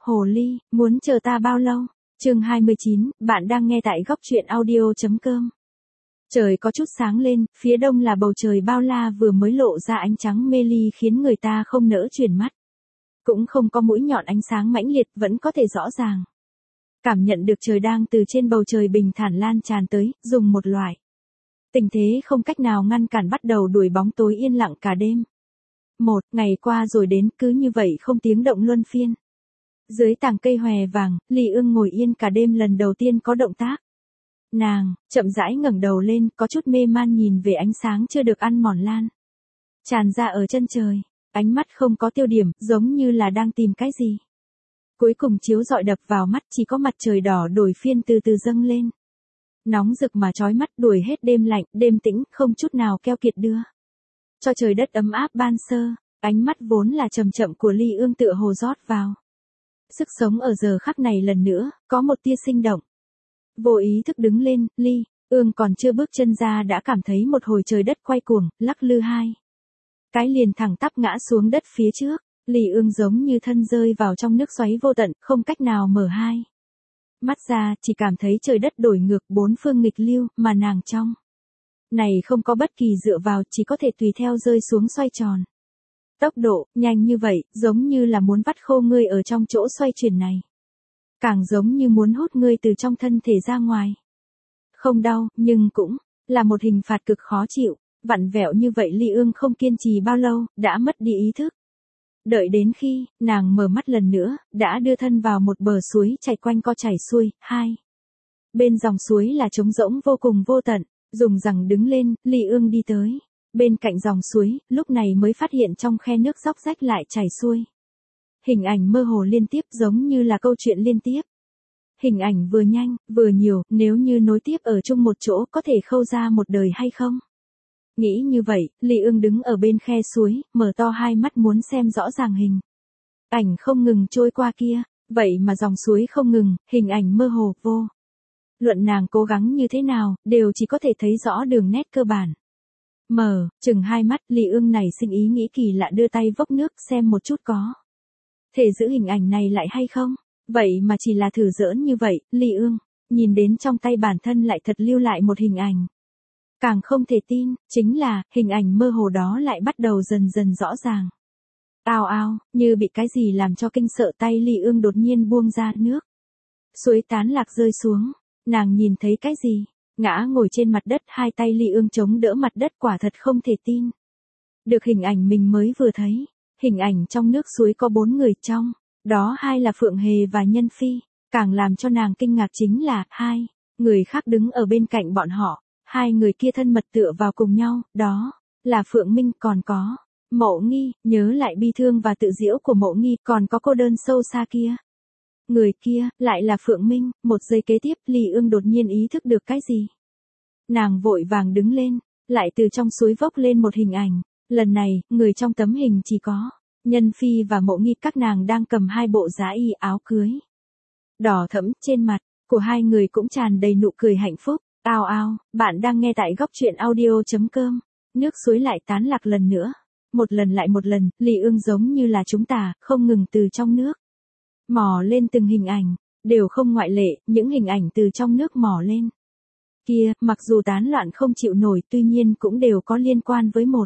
Hồ ly, muốn chờ ta bao lâu? Chương 29, bạn đang nghe tại góc truyện audio.com. Trời có chút sáng lên, phía đông là bầu trời bao la vừa mới lộ ra ánh trắng mê ly khiến người ta không nỡ chuyển mắt. Cũng không có mũi nhọn ánh sáng mãnh liệt, vẫn có thể rõ ràng cảm nhận được trời đang từ trên bầu trời bình thản lan tràn tới, dùng một loại tình thế không cách nào ngăn cản bắt đầu đuổi bóng tối yên lặng cả đêm. Một ngày qua rồi đến, cứ như vậy không tiếng động luân phiên. Dưới tàng cây hòe vàng, Ly Ương ngồi yên cả đêm, lần đầu tiên có động tác. Nàng chậm rãi ngẩng đầu lên, có chút mê man nhìn về ánh sáng chưa được ăn mòn lan tràn ra ở chân trời. Ánh mắt không có tiêu điểm, giống như là đang tìm cái gì. Cuối cùng chiếu rọi đập vào mắt chỉ có mặt trời đỏ đổi phiên từ từ dâng lên. Nóng rực mà chói mắt, đuổi hết đêm lạnh, đêm tĩnh, không chút nào keo kiệt đưa cho trời đất ấm áp ban sơ. Ánh mắt vốn là chậm chậm của Ly Ương tựa hồ rót vào sức sống ở giờ khắc này lần nữa, có một tia sinh động. Vô ý thức đứng lên, Ly Ương còn chưa bước chân ra đã cảm thấy một hồi trời đất quay cuồng, lắc lư hai cái liền thẳng tắp ngã xuống đất phía trước. Ly Ương giống như thân rơi vào trong nước xoáy vô tận, không cách nào mở hai mắt ra, chỉ cảm thấy trời đất đổi ngược, bốn phương nghịch lưu, mà nàng trong này không có bất kỳ dựa vào, chỉ có thể tùy theo rơi xuống xoay tròn. Tốc độ nhanh như vậy, giống như là muốn vắt khô ngươi ở trong chỗ xoay chuyển này. Càng giống như muốn hút ngươi từ trong thân thể ra ngoài. Không đau, nhưng cũng là một hình phạt cực khó chịu. Vặn vẹo như vậy Ly Ương không kiên trì bao lâu, đã mất đi ý thức. Đợi đến khi nàng mở mắt lần nữa, đã đưa thân vào một bờ suối chảy quanh co chảy xuôi. Hai bên dòng suối là trống rỗng vô cùng vô tận. Dùng rằng đứng lên, Ly Ương đi tới bên cạnh dòng suối, lúc này mới phát hiện trong khe nước róc rách lại chảy xuôi. Hình ảnh mơ hồ liên tiếp, giống như là câu chuyện liên tiếp. Hình ảnh vừa nhanh, vừa nhiều, nếu như nối tiếp ở chung một chỗ có thể khâu ra một đời hay không? Nghĩ như vậy, Ly Ương đứng ở bên khe suối, mở to hai mắt muốn xem rõ ràng hình ảnh không ngừng trôi qua kia. Vậy mà dòng suối không ngừng, hình ảnh mơ hồ vô luận nàng cố gắng như thế nào, đều chỉ có thể thấy rõ đường nét cơ bản. Mở chừng hai mắt, Ly Ương này sinh ý nghĩ kỳ lạ, đưa tay vốc nước xem một chút có thể giữ hình ảnh này lại hay không. Vậy mà chỉ là thử giỡn như vậy, Ly Ương nhìn đến trong tay bản thân lại thật lưu lại một hình ảnh. Càng không thể tin, chính là hình ảnh mơ hồ đó lại bắt đầu dần dần rõ ràng. Ao ao, như bị cái gì làm cho kinh sợ, tay Ly Ương đột nhiên buông ra, nước suối tán lạc rơi xuống. Nàng nhìn thấy cái gì? Ngã ngồi trên mặt đất, hai tay Ly Ương chống đỡ mặt đất, quả thật không thể tin được hình ảnh mình mới vừa thấy. Hình ảnh trong nước suối có 4 người, trong đó 2 là Phượng Hề và Nhân Phi. Càng làm cho nàng kinh ngạc chính là 2 người khác đứng ở bên cạnh bọn họ. 2 người kia thân mật tựa vào cùng nhau, đó là Phượng Minh, còn có Mộ Nghi. Nhớ lại bi thương và tự giễu của Mộ Nghi, còn có cô đơn sâu xa kia. Người kia, lại là Phượng Minh. Một giây kế tiếp, Ly Ương đột nhiên ý thức được cái gì. Nàng vội vàng đứng lên, lại từ trong suối vốc lên một hình ảnh. Lần này, người trong tấm hình chỉ có Nhân Phi và Mộ Nghi, các nàng đang cầm 2 bộ giá y áo cưới đỏ thẫm, trên mặt của 2 người cũng tràn đầy nụ cười hạnh phúc. Ao ao, bạn đang nghe tại góc truyện audio.com. Nước suối lại tán lạc lần nữa. Một lần lại một lần, Ly Ương giống như là chúng ta, không ngừng từ trong nước mò lên từng hình ảnh, đều không ngoại lệ, những hình ảnh từ trong nước mò lên kia, mặc dù tán loạn không chịu nổi, tuy nhiên cũng đều có liên quan với một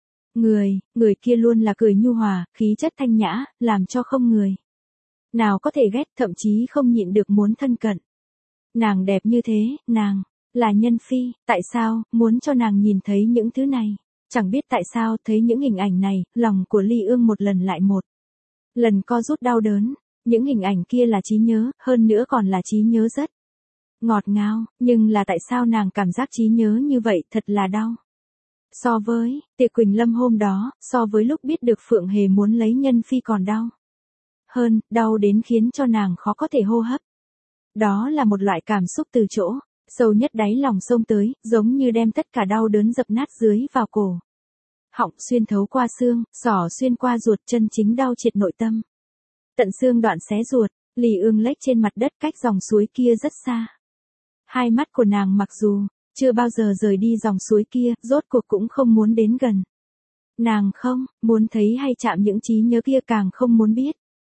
người kia luôn là cười nhu hòa, khí chất thanh nhã, làm cho không người nào có thể ghét, thậm chí không nhịn được muốn thân cận. Nàng đẹp như thế, nàng là Nhân Phi, tại sao muốn cho nàng nhìn thấy những thứ này? Chẳng biết tại sao thấy những hình ảnh này, lòng của Ly Ương một lần lại một lần co rút đau đớn. Những hình ảnh kia là trí nhớ, hơn nữa còn là trí nhớ rất ngọt ngào, nhưng là tại sao nàng cảm giác trí nhớ như vậy, thật là đau. So với tiệc Quỳnh Lâm hôm đó, so với lúc biết được Phượng Hề muốn lấy Nhân Phi còn đau hơn, đau đến khiến cho nàng khó có thể hô hấp. Đó là một loại cảm xúc từ chỗ sâu nhất đáy lòng xông tới, giống như đem tất cả đau đớn dập nát dưới vào cổ họng, xuyên thấu qua xương, xỏ xuyên qua ruột, chân chính đau triệt nội tâm. Tận xương đoạn xé ruột. Ly Ương lách trên mặt đất cách dòng suối kia rất xa. Hai mắt của nàng mặc dù chưa bao giờ rời đi dòng suối kia, rốt cuộc cũng không muốn đến gần. Nàng không muốn thấy hay chạm những trí nhớ kia, càng không muốn biết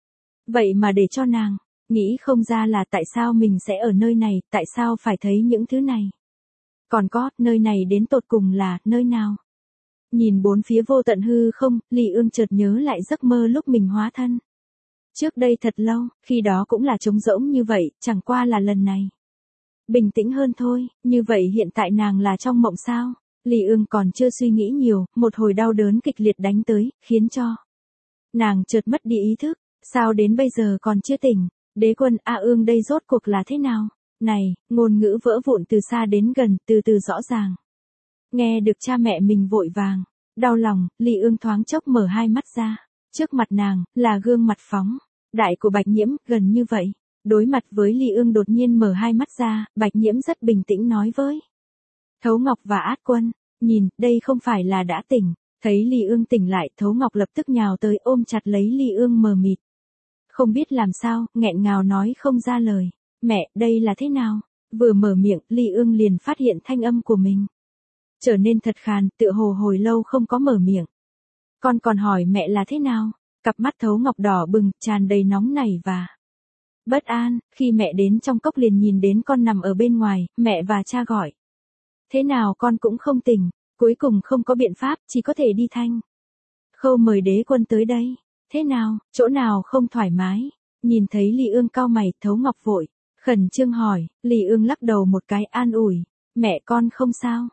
Vậy mà để cho nàng, nghĩ không ra là tại sao mình sẽ ở nơi này, tại sao phải thấy những thứ này. Còn có, nơi này đến tột cùng là, nơi nào? Nhìn bốn phía vô tận hư không, Ly Ương chợt nhớ lại giấc mơ lúc mình hóa thân. Trước đây thật lâu, khi đó cũng là trống rỗng như vậy, chẳng qua là lần này. Bình tĩnh hơn thôi, như vậy hiện tại nàng là trong mộng sao? Ly Ương còn chưa suy nghĩ nhiều, một hồi đau đớn kịch liệt đánh tới, khiến cho nàng chợt mất đi ý thức, sao đến bây giờ còn chưa tỉnh? Đế quân A Ương đây rốt cuộc là thế nào? Này, ngôn ngữ vỡ vụn từ xa đến gần, từ từ rõ ràng. Nghe được cha mẹ mình vội vàng, đau lòng, Ly Ương thoáng chốc mở hai mắt ra. Trước mặt nàng, là gương mặt phóng đại của Bạch Nhiễm, gần như vậy. Đối mặt với Ly Ương đột nhiên mở hai mắt ra, Bạch Nhiễm rất bình tĩnh nói với Thấu Ngọc và Át Quân, nhìn, đây không phải là đã tỉnh. Thấy Ly Ương tỉnh lại, Thấu Ngọc lập tức nhào tới ôm chặt lấy Ly Ương mờ mịt. Không biết làm sao, nghẹn ngào nói không ra lời. Mẹ, đây là thế nào? Vừa mở miệng, Ly Ương liền phát hiện thanh âm của mình trở nên thật khàn, tựa hồ hồi lâu không có mở miệng. Con còn hỏi mẹ là thế nào? Cặp mắt Thấu Ngọc đỏ bừng, tràn đầy nóng nảy và bất an, khi mẹ đến trong cốc liền nhìn đến con nằm ở bên ngoài, mẹ và cha gọi. Thế nào con cũng không tỉnh, cuối cùng không có biện pháp, chỉ có thể đi thanh khâu mời đế quân tới đây. Thế nào, chỗ nào không thoải mái? Nhìn thấy Ly Ương cau mày, Thấu Ngọc vội khẩn trương hỏi, Ly Ương lắc đầu một cái an ủi, mẹ con không sao,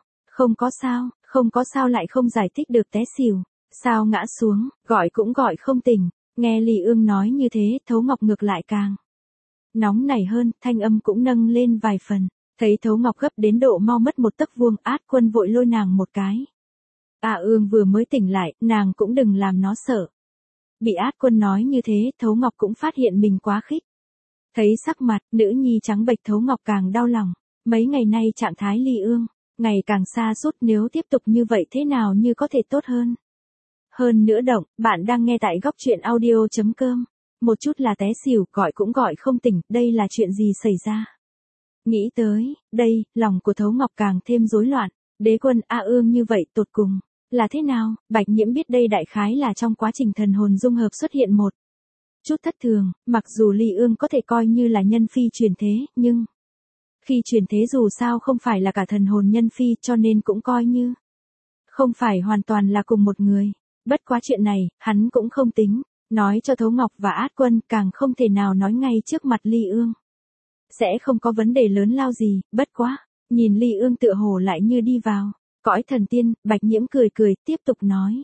không có sao lại không giải thích được té xỉu, sao ngã xuống, gọi cũng gọi không tỉnh. Nghe Ly Ương nói như thế, Thấu Ngọc ngược lại càng nóng nảy hơn, thanh âm cũng nâng lên vài phần. Thấy Thấu Ngọc gấp đến độ mau mất một tấc vuông, Át Quân vội lôi nàng một cái. Ương vừa mới tỉnh lại, nàng cũng đừng làm nó sợ. Bị Át Quân nói như thế, Thấu Ngọc cũng phát hiện mình quá khích. Thấy sắc mặt, nữ nhi trắng bệch, Thấu Ngọc càng đau lòng. Mấy ngày nay trạng thái Ly Ương ngày càng xa sút, nếu tiếp tục như vậy thế nào như có thể tốt hơn. Hơn nữa động, bạn đang nghe tại góc truyện audio.com. Một chút là té xỉu, gọi cũng gọi không tỉnh, đây là chuyện gì xảy ra? Nghĩ tới, đây, lòng của Thấu Ngọc càng thêm rối loạn. Đế quân A Ương như vậy tột cùng là thế nào? Bạch Nhiễm biết đây đại khái là trong quá trình thần hồn dung hợp xuất hiện một chút thất thường, mặc dù Ly Ương có thể coi như là nhân phi truyền thế, nhưng khi truyền thế dù sao không phải là cả thần hồn nhân phi, cho nên cũng coi như không phải hoàn toàn là cùng một người. Bất quá chuyện này, hắn cũng không tính nói cho Thấu Ngọc và Át Quân, càng không thể nào nói ngay trước mặt Ly Ương. Sẽ không có vấn đề lớn lao gì, bất quá, nhìn Ly Ương tựa hồ lại như đi vào cõi thần tiên, Bạch Nhiễm cười cười, tiếp tục nói.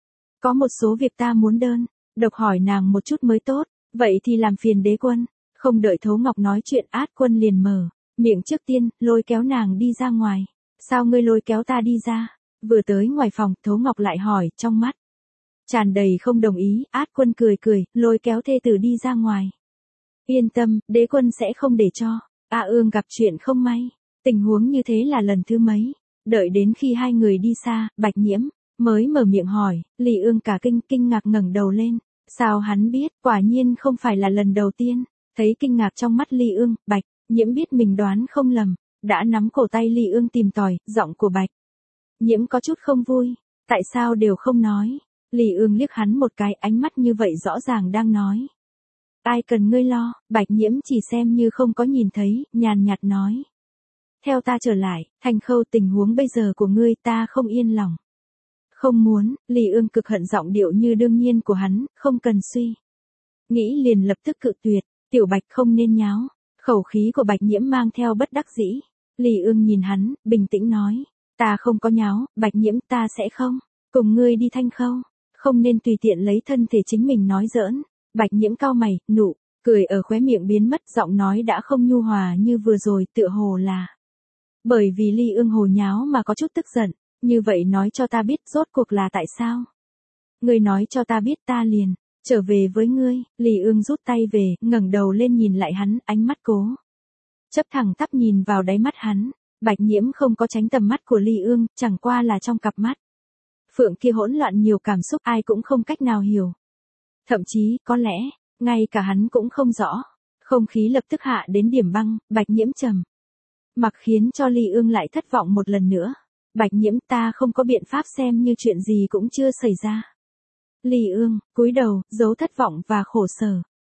Có một số việc ta muốn đơn độc hỏi nàng một chút mới tốt, vậy thì làm phiền đế quân. Không đợi Thấu Ngọc nói chuyện, Át Quân liền mở miệng trước tiên, lôi kéo nàng đi ra ngoài. Sao ngươi lôi kéo ta đi ra? Vừa tới ngoài phòng, Thấu Ngọc lại hỏi, trong mắt tràn đầy không đồng ý. Át Quân cười cười, lôi kéo thê tử đi ra ngoài. Yên tâm, đế quân sẽ không để cho Ương gặp chuyện không may. Tình huống như thế là lần thứ mấy? Đợi đến khi hai người đi xa, Bạch Nhiễm mới mở miệng hỏi, Ly Ương cả kinh ngạc ngẩng đầu lên. Sao hắn biết? Quả nhiên không phải là lần đầu tiên. Thấy kinh ngạc trong mắt Ly Ương, Bạch Nhiễm biết mình đoán không lầm, đã nắm cổ tay Ly Ương tìm tòi. Giọng của Bạch Nhiễm có chút không vui. Tại sao đều không nói? Ly Ương liếc hắn một cái, ánh mắt như vậy rõ ràng đang nói. Ai cần ngươi lo? Bạch Nhiễm chỉ xem như không có nhìn thấy, nhàn nhạt nói. Theo ta trở lại, Thanh Khâu, tình huống bây giờ của ngươi ta không yên lòng. Không muốn. Ly Ương cực hận giọng điệu như đương nhiên của hắn, không cần suy nghĩ liền lập tức cự tuyệt. Tiểu Bạch không nên nháo. Khẩu khí của Bạch Nhiễm mang theo bất đắc dĩ. Ly Ương nhìn hắn, bình tĩnh nói. Ta không có nháo, Bạch Nhiễm, ta sẽ không cùng ngươi đi Thanh Khâu. Không nên tùy tiện lấy thân thể chính mình nói giỡn. Bạch Nhiễm cau mày, nụ cười ở khóe miệng biến mất, giọng nói đã không nhu hòa như vừa rồi, tựa hồ là bởi vì Ly Ương hồ nháo mà có chút tức giận. Như vậy nói cho ta biết rốt cuộc là tại sao? Ngươi nói cho ta biết ta liền trở về với ngươi. Ly Ương rút tay về, ngẩng đầu lên nhìn lại hắn, ánh mắt cố chấp thẳng tắp nhìn vào đáy mắt hắn. Bạch Nhiễm không có tránh tầm mắt của Ly Ương, chẳng qua là trong cặp mắt phượng kia hỗn loạn nhiều cảm xúc, ai cũng không cách nào hiểu. Thậm chí, có lẽ, ngay cả hắn cũng không rõ. Không khí lập tức hạ đến điểm băng, Bạch Nhiễm trầm mặc khiến cho Ly Ương lại thất vọng một lần nữa. Bạch Nhiễm, ta không có biện pháp xem như chuyện gì cũng chưa xảy ra. Ly Ương cúi đầu, giấu thất vọng và khổ sở.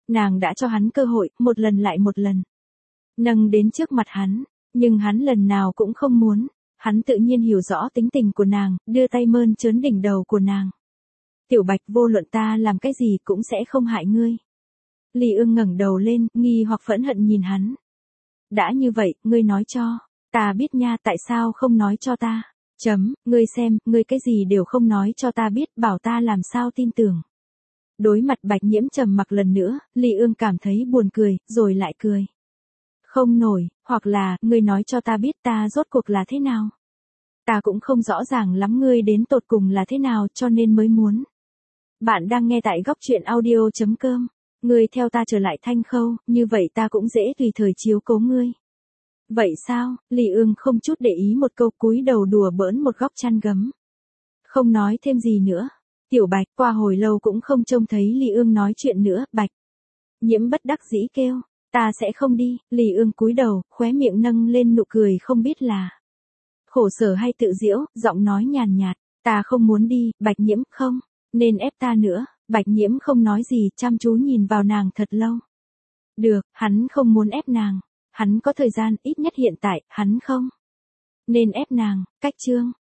Nàng đã cho hắn cơ hội, một lần lại một lần. Nâng đến trước mặt hắn, nhưng hắn lần nào cũng không muốn. Hắn tự nhiên hiểu rõ tính tình của nàng, đưa tay mơn trớn đỉnh đầu của nàng. Tiểu Bạch, vô luận ta làm cái gì cũng sẽ không hại ngươi. Ly Ương ngẩng đầu lên, nghi hoặc phẫn hận nhìn hắn. Đã như vậy, ngươi nói cho. Ta biết nha, tại sao không nói cho ta? Ngươi xem, ngươi cái gì đều không nói cho ta biết, bảo ta làm sao tin tưởng. Đối mặt Bạch Nhiễm trầm mặc lần nữa, Ly Ương cảm thấy buồn cười, rồi lại cười. Không nổi, hoặc là, ngươi nói cho ta biết ta rốt cuộc là thế nào. Ta cũng không rõ ràng lắm ngươi đến tột cùng là thế nào cho nên mới muốn. Bạn đang nghe tại góc truyện audio.com. Ngươi theo ta trở lại Thanh Khâu, như vậy ta cũng dễ tùy thời chiếu cố ngươi. Vậy sao? Ly Ương không chút để ý một câu, cúi đầu đùa bỡn một góc chăn gấm. Không nói thêm gì nữa. Tiểu Bạch qua hồi lâu cũng không trông thấy Ly Ương nói chuyện nữa. Bạch Nhiễm bất đắc dĩ kêu. Ta sẽ không đi. Ly Ương cúi đầu, khóe miệng nâng lên nụ cười không biết là khổ sở hay tự giễu, giọng nói nhàn nhạt. Ta không muốn đi, Bạch Nhiễm, không nên ép ta nữa. Bạch Nhiễm không nói gì, chăm chú nhìn vào nàng thật lâu. Được, hắn không muốn ép nàng. Hắn có thời gian, ít nhất hiện tại, hắn không nên ép nàng. Cách chương